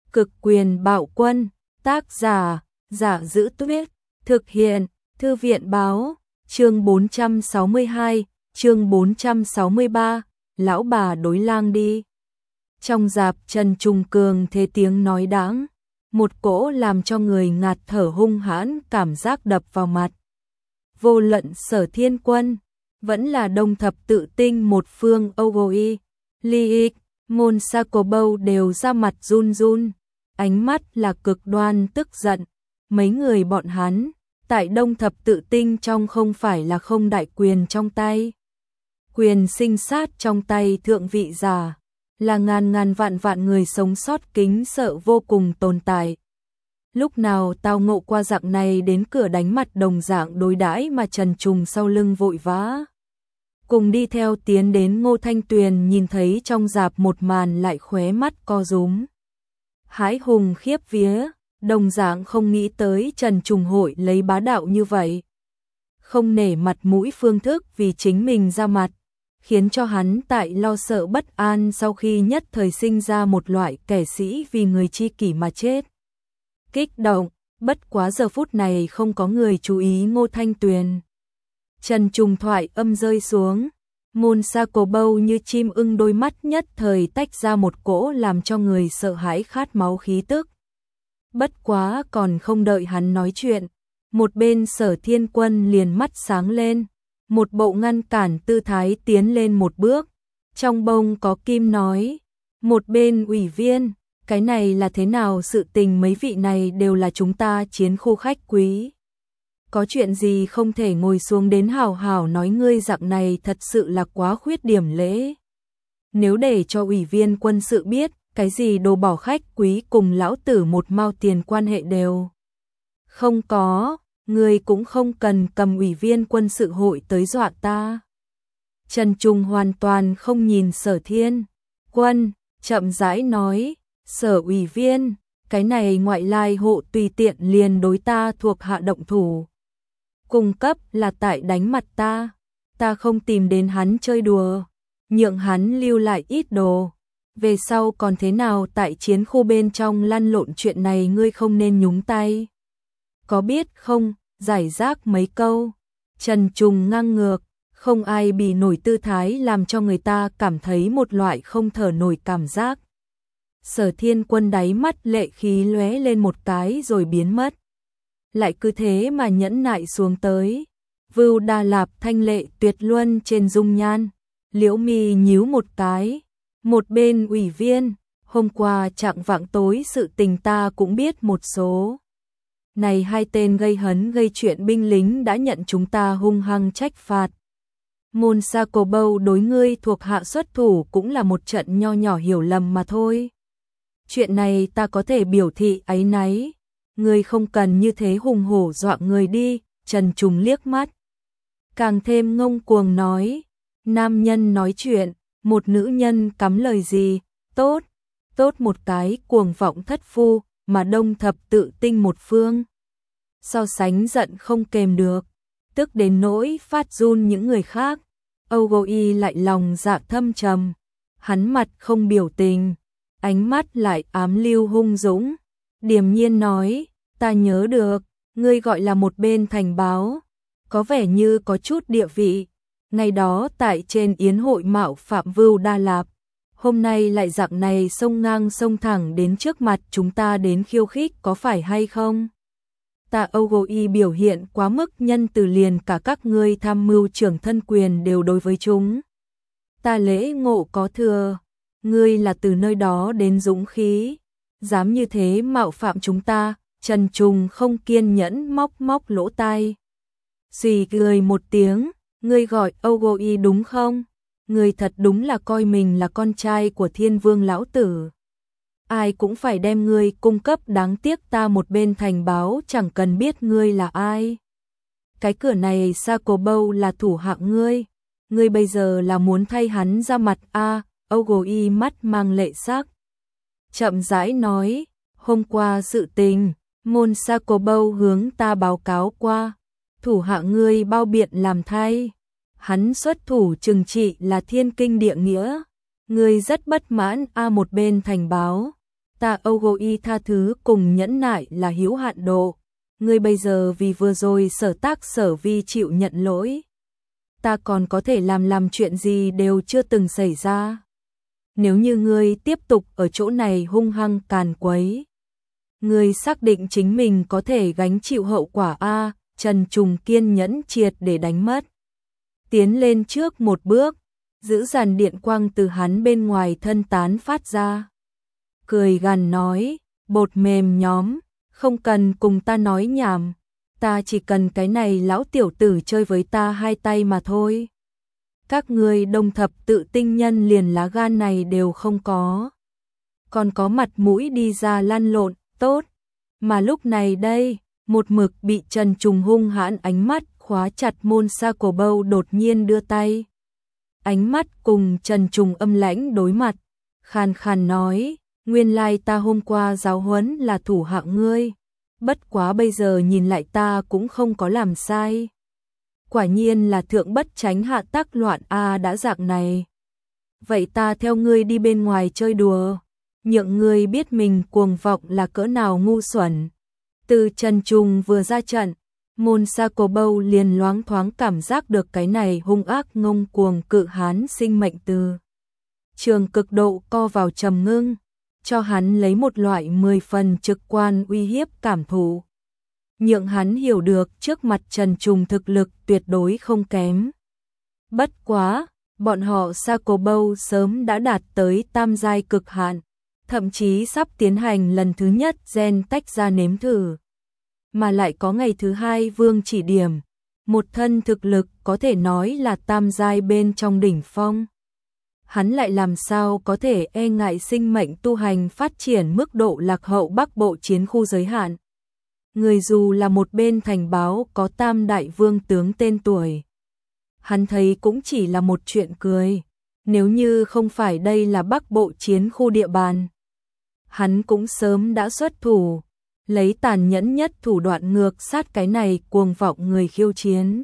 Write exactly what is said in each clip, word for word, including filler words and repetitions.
Cực quyền bạo quân, tác giả, Giả Giữ Tuyết, thực hiện, Thư viện báo, chương bốn trăm sáu mươi hai, chương bốn trăm sáu mươi ba, lão bà đối lang đi. Trong rạp Trần Trùng Cường thế tiếng nói đáng, một cỗ làm cho người ngạt thở hung hãn cảm giác đập vào mặt. Vô luận Sở Thiên Quân, vẫn là Đông Thập Tự Tinh một phương Ogoi, Liik, Môn Sakobo đều ra mặt run run, ánh mắt là cực đoan tức giận. Mấy người bọn hắn, tại Đông Thập Tự Tinh trong không phải là không đại quyền trong tay. Quyền sinh sát trong tay thượng vị giả, là ngàn ngàn vạn vạn người sống sót kính sợ vô cùng tồn tại. Lúc nào tao ngộ qua dạng này đến cửa đánh mặt đồng dạng đối đãi mà Trần Trùng sau lưng vội vã. Cùng đi theo tiến đến Ngô Thanh Tuyền nhìn thấy trong rạp một màn lại khóe mắt co rúm. Hãi hùng khiếp vía, đồng dạng không nghĩ tới Trần Trùng hội lấy bá đạo như vậy. Không nể mặt mũi phương thức vì chính mình ra mặt, khiến cho hắn tại lo sợ bất an sau khi nhất thời sinh ra một loại kẻ sĩ vì người chi kỷ mà chết. Kích động, bất quá giờ phút này không có người chú ý Ngô Thanh Tuyền. Trần Trùng thoại âm rơi xuống, Môn Sakobo như chim ưng đôi mắt nhất thời tách ra một cỗ làm cho người sợ hãi khát máu khí tức. Bất quá còn không đợi hắn nói chuyện, một bên Sở Thiên Quân liền mắt sáng lên, một bộ ngăn cản tư thái tiến lên một bước, trong bông có kim nói, một bên ủy viên, cái này là thế nào sự tình, mấy vị này đều là chúng ta chiến khu khách quý. Có chuyện gì không thể ngồi xuống đến hào hào nói, ngươi dạng này thật sự là quá khuyết điểm lễ. Nếu để cho ủy viên quân sự biết, cái gì đồ bỏ khách quý cùng lão tử một mao tiền quan hệ đều không có, ngươi cũng không cần cầm ủy viên quân sự hội tới dọa ta. Trần Trùng hoàn toàn không nhìn Sở Thiên Quân, chậm rãi nói, Sở ủy viên, cái này ngoại lai hộ tùy tiện liền đối ta thuộc hạ động thủ. Cung cấp là tại đánh mặt ta, ta không tìm đến hắn chơi đùa, nhượng hắn lưu lại ít đồ. Về sau còn thế nào tại chiến khu bên trong lăn lộn chuyện này ngươi không nên nhúng tay. Có biết không, giải rác mấy câu. Trần Trùng ngang ngược, không ai bì nổi tư thái làm cho người ta cảm thấy một loại không thở nổi cảm giác. Sở Thiên Quân đáy mắt lệ khí lóe lên một cái rồi biến mất. Lại cứ thế mà nhẫn nại xuống tới. Vưu Đà Lạp thanh lệ tuyệt luân trên dung nhan, liễu mi nhíu một cái. Một bên ủy viên, hôm qua chạng vạng tối sự tình ta cũng biết một số. Này hai tên gây hấn gây chuyện binh lính đã nhận chúng ta hung hăng trách phạt. Môn Sakobo đối ngươi thuộc hạ xuất thủ cũng là một trận nho nhỏ hiểu lầm mà thôi. Chuyện này ta có thể biểu thị áy náy. Ngươi không cần như thế hùng hổ dọa người đi. Trần Trùng liếc mắt, càng thêm ngông cuồng nói, nam nhân nói chuyện, một nữ nhân cắm lời gì, tốt, tốt một cái cuồng vọng thất phu, mà Đông Thập Tự Tinh một phương. So sánh giận không kềm được, tức đến nỗi phát run những người khác. Ogoi lại lòng dạ thâm trầm, hắn mặt không biểu tình, ánh mắt lại ám lưu hung dũng, điềm nhiên nói, ta nhớ được, ngươi gọi là một bên thành báo, có vẻ như có chút địa vị. Ngày đó tại trên yến hội mạo phạm Vưu Đà Lạp, hôm nay lại dạng này xông ngang xông thẳng đến trước mặt chúng ta đến khiêu khích có phải hay không? Ta Ogoi biểu hiện quá mức nhân từ, liền cả các ngươi tham mưu trưởng thân quyền đều đối với chúng. Ta lễ ngộ có thừa, ngươi là từ nơi đó đến dũng khí, dám như thế mạo phạm chúng ta. Trần Trùng không kiên nhẫn móc móc lỗ tai. Xì cười một tiếng, ngươi gọi Ogoi đúng không? Ngươi thật đúng là coi mình là con trai của Thiên Vương lão tử. Ai cũng phải đem ngươi cung cấp, đáng tiếc ta một bên thành báo chẳng cần biết ngươi là ai. Cái cửa này Sakobo là thủ hạ ngươi, ngươi bây giờ là muốn thay hắn ra mặt a? À, Ogoi mắt mang lệ sắc, chậm rãi nói, hôm qua sự tình, Môn Sakobo hướng ta báo cáo qua, thủ hạ ngươi bao biện làm thay. Hắn xuất thủ trừng trị là thiên kinh địa nghĩa, ngươi rất bất mãn a? À, một bên thành báo, Ta Ogoi tha thứ cùng nhẫn nại là hữu hạn độ. Ngươi bây giờ vì vừa rồi sở tác sở vi chịu nhận lỗi. Ta còn có thể làm làm chuyện gì đều chưa từng xảy ra. Nếu như ngươi tiếp tục ở chỗ này hung hăng càn quấy, ngươi xác định chính mình có thể gánh chịu hậu quả a? Trần Trùng kiên nhẫn triệt để đánh mất. Tiến lên trước một bước, giữ dàn điện quang từ hắn bên ngoài thân tán phát ra. Cười gằn nói, bột mềm nhóm, không cần cùng ta nói nhảm, ta chỉ cần cái này lão tiểu tử chơi với ta hai tay mà thôi. Các ngươi đông thập tự tinh nhân liền lá gan này đều không có. Còn có mặt mũi đi ra lăn lộn, tốt. Mà lúc này đây, một mực bị Trần Trùng hung hãn ánh mắt khóa chặt môn sa cổ bâu đột nhiên đưa tay. Ánh mắt cùng Trần Trùng âm lãnh đối mặt, khàn khàn nói, nguyên lai ta hôm qua giáo huấn là thủ hạ ngươi, bất quá bây giờ nhìn lại ta cũng không có làm sai. Quả nhiên là thượng bất tránh hạ tác loạn a đã dạng này. Vậy ta theo ngươi đi bên ngoài chơi đùa, nhượng ngươi biết mình cuồng vọng là cỡ nào ngu xuẩn. Từ Trần Trùng vừa ra trận, môn sa cổ bâu liền loáng thoáng cảm giác được cái này hung ác ngông cuồng cự hán sinh mệnh từ trường cực độ co vào trầm ngưng, cho hắn lấy một loại mười phần trực quan uy hiếp cảm thụ. Nhượng hắn hiểu được trước mặt Trần Trùng thực lực tuyệt đối không kém. Bất quá, bọn họ sa cổ bâu sớm đã đạt tới tam giai cực hạn, thậm chí sắp tiến hành lần thứ nhất gen tách ra nếm thử. Mà lại có ngày thứ hai vương chỉ điểm, một thân thực lực có thể nói là tam giai bên trong đỉnh phong. Hắn lại làm sao có thể e ngại sinh mệnh tu hành phát triển mức độ lạc hậu Bắc Bộ chiến khu giới hạn. Người dù là một bên thành báo có tam đại vương tướng tên tuổi, hắn thấy cũng chỉ là một chuyện cười. Nếu như không phải đây là Bắc Bộ chiến khu địa bàn, hắn cũng sớm đã xuất thủ, lấy tàn nhẫn nhất thủ đoạn ngược sát cái này cuồng vọng người khiêu chiến.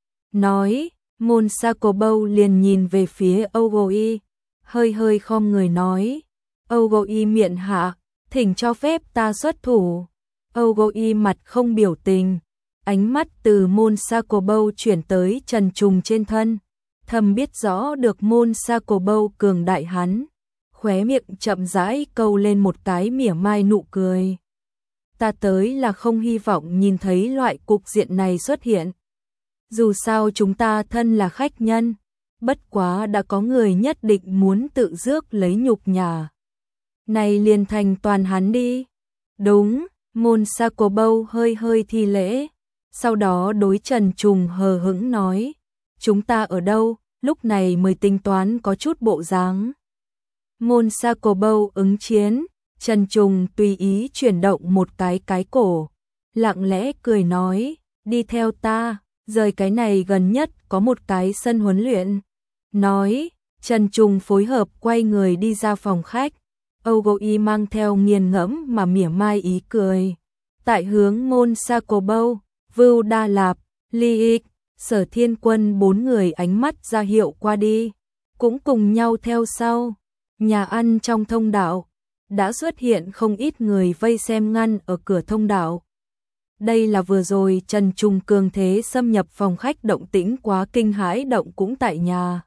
Nói, môn sa cổ bâu liền nhìn về phía Ogoi, hơi hơi khom người nói, Ogoi miện hạ, thỉnh cho phép ta xuất thủ. Ogoi mặt không biểu tình, ánh mắt từ môn sa cổ bâu chuyển tới Trần Trùng trên thân, thầm biết rõ được môn sa cổ bâu cường đại hắn, khóe miệng chậm rãi câu lên một cái mỉa mai nụ cười. Ta tới là không hy vọng nhìn thấy loại cục diện này xuất hiện. Dù sao chúng ta thân là khách nhân, bất quá đã có người nhất định muốn tự rước lấy nhục nhã. Này liền thành toàn hắn đi. Đúng, môn sa cổ bâu hơi hơi thi lễ, sau đó đối Trần Trùng hờ hững nói, chúng ta ở đâu, lúc này mới tính toán có chút bộ dáng. Môn sa cổ bâu ứng chiến, Trần Trùng tùy ý chuyển động một cái cái cổ, lặng lẽ cười nói, đi theo ta, rời cái này gần nhất có một cái sân huấn luyện. Nói, Trần Trùng phối hợp quay người đi ra phòng khách, Ogoi mang theo nghiền ngẫm mà mỉa mai ý cười. Tại hướng môn sa cổ bâu, Vưu Đa Lạp, Ly Ích, Sở Thiên Quân bốn người ánh mắt ra hiệu qua đi, cũng cùng nhau theo sau. Nhà ăn trong thông đạo đã xuất hiện không ít người vây xem ngăn ở cửa thông đạo. Đây là vừa rồi Trần Trùng cường thế xâm nhập phòng khách động tĩnh quá kinh hãi động cũng tại nhà.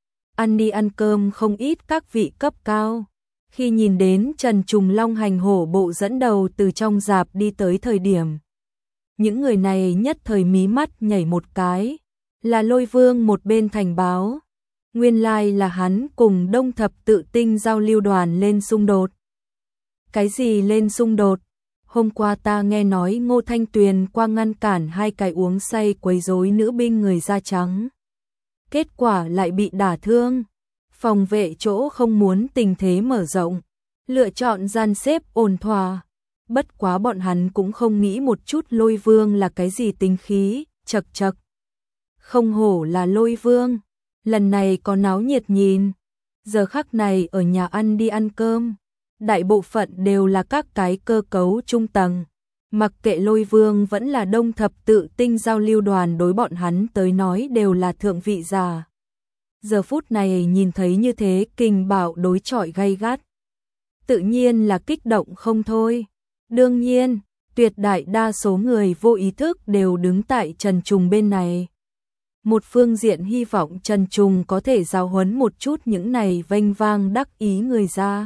Ăn đi ăn cơm không ít các vị cấp cao. Khi nhìn đến Trần Trùng long hành hổ bộ dẫn đầu từ trong rạp đi tới thời điểm, những người này nhất thời mí mắt nhảy một cái, là Lôi Vương một bên thành báo. Nguyên lai là hắn cùng Đông Thập Tự Tinh giao lưu đoàn lên xung đột. Cái gì lên xung đột? Hôm qua ta nghe nói Ngô Thanh Tuyền qua ngăn cản hai cái uống say quấy rối nữ binh người da trắng. Kết quả lại bị đả thương. Phòng vệ chỗ không muốn tình thế mở rộng, lựa chọn gian xếp ổn thỏa. Bất quá bọn hắn cũng không nghĩ một chút Lôi Vương là cái gì tính khí, chật chật. Không hổ là Lôi Vương, lần này có náo nhiệt nhìn. Giờ khắc này ở nhà ăn đi ăn cơm, đại bộ phận đều là các cái cơ cấu trung tầng. Mặc kệ Lôi Vương vẫn là Đông Thập Tự Tinh giao lưu đoàn đối bọn hắn tới nói đều là thượng vị giả. Giờ phút này nhìn thấy như thế kinh bạo đối chọi gay gắt. tự nhiên là kích động không thôi. Đương nhiên, tuyệt đại đa số người vô ý thức đều đứng tại Trần Trùng bên này. Một phương diện hy vọng Trần Trùng có thể giáo huấn một chút những này vênh vang đắc ý người da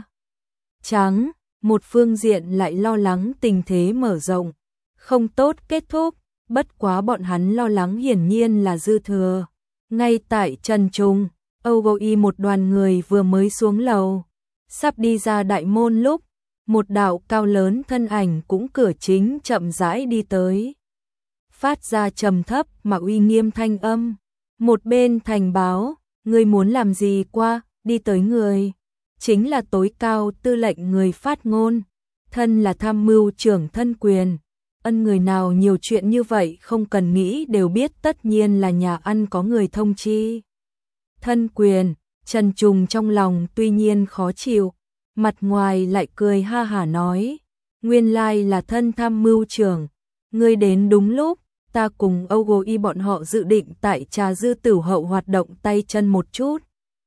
trắng, một phương diện lại lo lắng tình thế mở rộng, không tốt kết thúc, bất quá bọn hắn lo lắng hiển nhiên là dư thừa. Ngay tại Trần Trùng, Âu Gâu Y một đoàn người vừa mới xuống lầu, sắp đi ra đại môn lúc, một đạo cao lớn thân ảnh cũng cửa chính chậm rãi đi tới. Phát ra trầm thấp mà uy nghiêm thanh âm, một bên thành báo, người muốn làm gì qua, đi tới người. Chính là tối cao tư lệnh người phát ngôn, thân là tham mưu trưởng Thân Quyền. Ân người nào nhiều chuyện như vậy không cần nghĩ đều biết tất nhiên là nhà ăn có người thông chi. Thân Quyền, Trần Trùng trong lòng tuy nhiên khó chịu, mặt ngoài lại cười ha hả nói, nguyên lai là thân tham mưu trưởng, ngươi đến đúng lúc, ta cùng Âu Gô Y bọn họ dự định tại Trà Dư Tửu Hậu hoạt động tay chân một chút.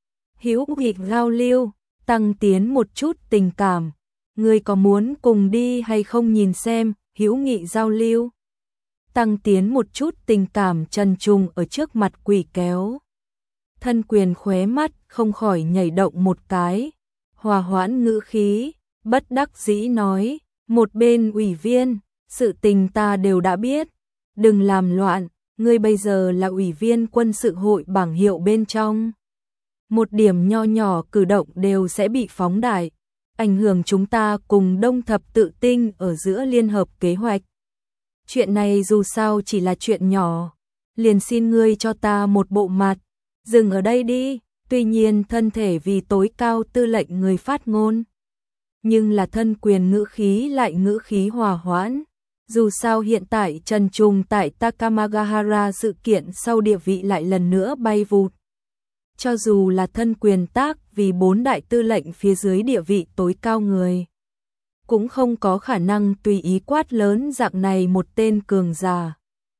Hữu nghị giao lưu, tăng tiến một chút tình cảm, ngươi có muốn cùng đi hay không nhìn xem, hữu nghị giao lưu. Tăng tiến một chút tình cảm. Trần Trùng ở trước mặt quỷ kéo. Thân Quyền khóe mắt không khỏi nhảy động một cái, hòa hoãn ngữ khí, bất đắc dĩ nói, một bên ủy viên, sự tình ta đều đã biết, đừng làm loạn, ngươi bây giờ là ủy viên quân sự hội bảng hiệu bên trong. Một điểm nho nhỏ cử động đều sẽ bị phóng đại, ảnh hưởng chúng ta cùng Đông Thập Tự Tinh ở giữa liên hợp kế hoạch. Chuyện này dù sao chỉ là chuyện nhỏ, liền xin ngươi cho ta một bộ mặt, dừng ở đây đi. Tuy nhiên thân thể vì tối cao tư lệnh người phát ngôn, nhưng là Thân Quyền ngữ khí lại ngữ khí hòa hoãn. Dù sao hiện tại Trần Trùng tại Takamagahara sự kiện sau địa vị lại lần nữa bay vụt. Cho dù là Thân Quyền tác vì bốn đại tư lệnh phía dưới địa vị tối cao người, cũng không có khả năng tùy ý quát lớn dạng này một tên cường giả.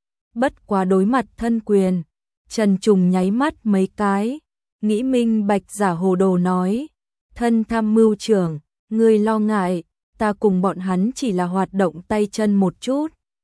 Bất quá đối mặt Thân Quyền, Trần Trùng nháy mắt mấy cái, nghĩ minh bạch giả hồ đồ nói, thân tham mưu trưởng, ngươi lo ngại, ta cùng bọn hắn chỉ là hoạt động tay chân một chút.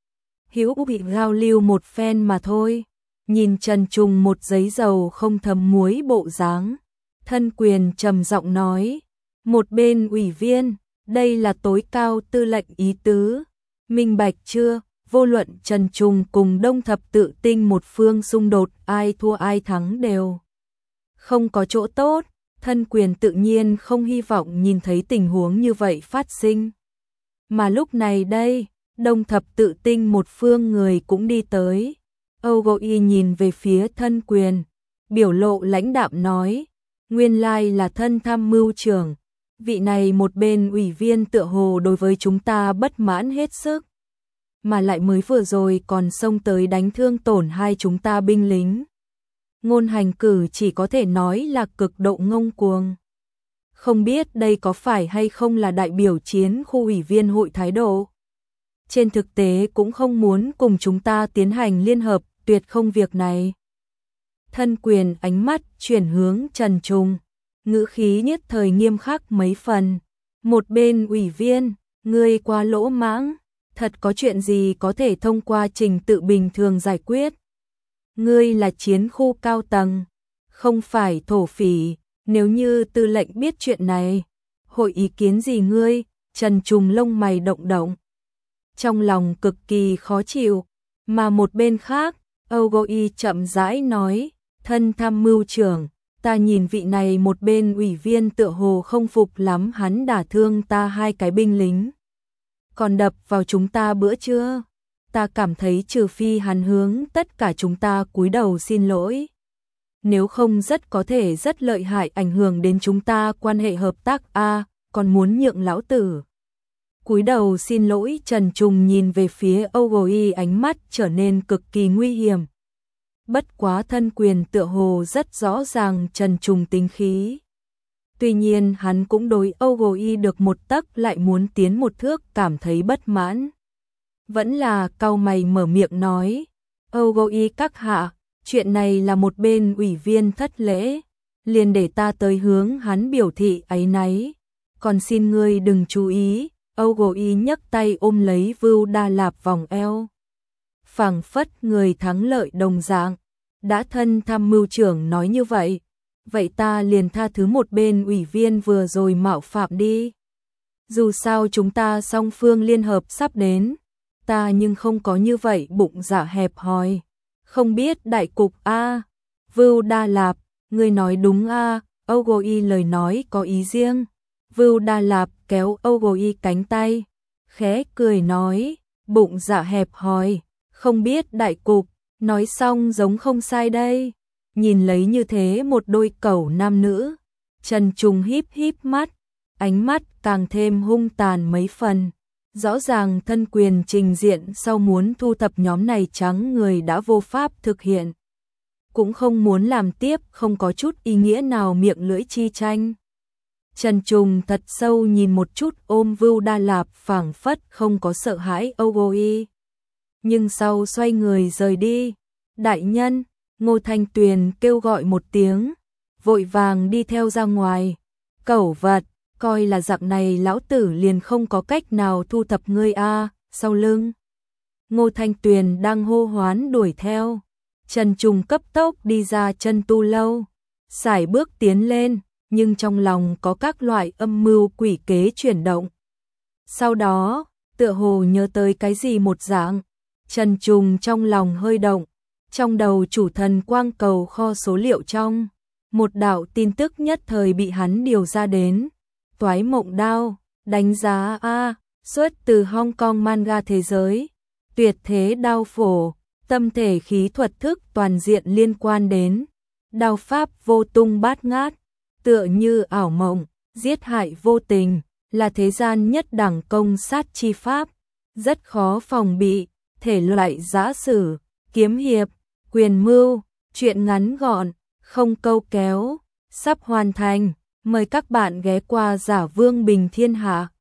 Hữu bị giao lưu một phen mà thôi. Nhìn Trần Trùng một giấy dầu không thấm muối bộ dáng, Thân Quyền trầm giọng nói, một bên ủy viên, đây là tối cao tư lệnh ý tứ, minh bạch chưa? Vô luận Trần Trùng cùng Đông Thập Tự Tinh một phương xung đột, ai thua ai thắng đều không có chỗ tốt. Thân Quyền tự nhiên không hy vọng nhìn thấy tình huống như vậy phát sinh. Mà lúc này đây, Đông Thập Tự Tinh một phương người cũng đi tới. Âu Gô Y nhìn về phía Thân Quyền, biểu lộ lãnh đạm nói, nguyên lai là thân tham mưu trưởng, vị này một bên ủy viên tựa hồ đối với chúng ta bất mãn hết sức, mà lại mới vừa rồi còn xông tới đánh thương tổn hai chúng ta binh lính. Ngôn hành cử chỉ có thể nói là cực độ ngông cuồng. Không biết đây có phải hay không là đại biểu chiến khu ủy viên hội thái độ. Trên thực tế cũng không muốn cùng chúng ta tiến hành liên hợp, tuyệt không việc này. Thân Quyền ánh mắt chuyển hướng Trần Trùng, ngữ khí nhất thời nghiêm khắc mấy phần. Một bên ủy viên, ngươi quá lỗ mãng, thật có chuyện gì có thể thông qua trình tự bình thường giải quyết. Ngươi là chiến khu cao tầng, không phải thổ phỉ, nếu như tư lệnh biết chuyện này, hội ý kiến gì ngươi? Trần Trùng lông mày động động, trong lòng cực kỳ khó chịu, mà một bên khác, Âu Gô Y chậm rãi nói, thân tham mưu trưởng, ta nhìn vị này một bên ủy viên tựa hồ không phục lắm, hắn đả thương ta hai cái binh lính, còn đập vào chúng ta bữa trưa. Ta cảm thấy trừ phi hắn hướng tất cả chúng ta cúi đầu xin lỗi, nếu không rất có thể rất lợi hại ảnh hưởng đến chúng ta quan hệ hợp tác. A, à, còn muốn nhượng lão tử cúi đầu xin lỗi? Trần Trùng nhìn về phía Âu Gô Y, ánh mắt trở nên cực kỳ nguy hiểm. Bất quá Thân Quyền tựa hồ rất rõ ràng Trần Trùng tính khí. Tuy nhiên hắn cũng đối Âu Gô Y được một tấc lại muốn tiến một thước cảm thấy bất mãn. Vẫn là cau mày mở miệng nói, Âu Gô Y các hạ, chuyện này là một bên ủy viên thất lễ, liền để ta tới hướng hắn biểu thị áy náy, còn xin ngươi đừng chú ý. Âu Gồ Y nhấc tay ôm lấy Vưu Đa Lạp vòng eo. Phảng phất người thắng lợi đồng dạng. Đã thân tham mưu trưởng nói như vậy, vậy ta liền tha thứ một bên ủy viên vừa rồi mạo phạm đi. Dù sao chúng ta song phương liên hợp sắp đến, ta nhưng không có như vậy bụng dạ hẹp hòi. Không biết đại cục a à. Vưu Đa Lạp, ngươi nói đúng a à. Âu Gồ Y lời nói có ý riêng. Vưu Đa Lạp kéo Âu Gồ Y cánh tay, khẽ cười nói, bụng dạ hẹp hòi, không biết đại cục, nói xong giống không sai đây. Nhìn lấy như thế một đôi cẩu nam nữ, Trần Trùng híp híp mắt, ánh mắt càng thêm hung tàn mấy phần. Rõ ràng thân quyền trình diện sau muốn thu thập nhóm này trắng người đã vô pháp thực hiện. Cũng không muốn làm tiếp, không có chút ý nghĩa nào miệng lưỡi chi tranh. Trần Trùng thật sâu nhìn một chút ôm Vưu Đa Lạp phảng phất không có sợ hãi Âu Gồ Y. Nhưng sau xoay người rời đi. Đại nhân, Ngô Thanh Tuyền kêu gọi một tiếng, vội vàng đi theo ra ngoài. Cẩu vật, coi là dạng này lão tử liền không có cách nào thu thập ngươi a. Sau lưng Ngô Thanh Tuyền đang hô hoán đuổi theo. Trần Trùng cấp tốc đi ra chân tu lâu, sải bước tiến lên, nhưng trong lòng có các loại âm mưu quỷ kế chuyển động. Sau đó, tựa hồ nhớ tới cái gì một dạng, Trần Trùng trong lòng hơi động, trong đầu chủ thần quang cầu kho số liệu trong, một đạo tin tức nhất thời bị hắn điều ra đến. Toái mộng đao, đánh giá A, xuất từ Hong Kong manga thế giới, tuyệt thế đao phổ, tâm thể khí thuật thức toàn diện liên quan đến đao pháp vô tung bát ngát, tựa như ảo mộng, giết hại vô tình, là thế gian nhất đẳng công sát chi pháp, rất khó phòng bị, thể loại giã sử, kiếm hiệp, quyền mưu, truyện ngắn gọn, không câu kéo, sắp hoàn thành, mời các bạn ghé qua Giả Vương Bình Thiên Hạ.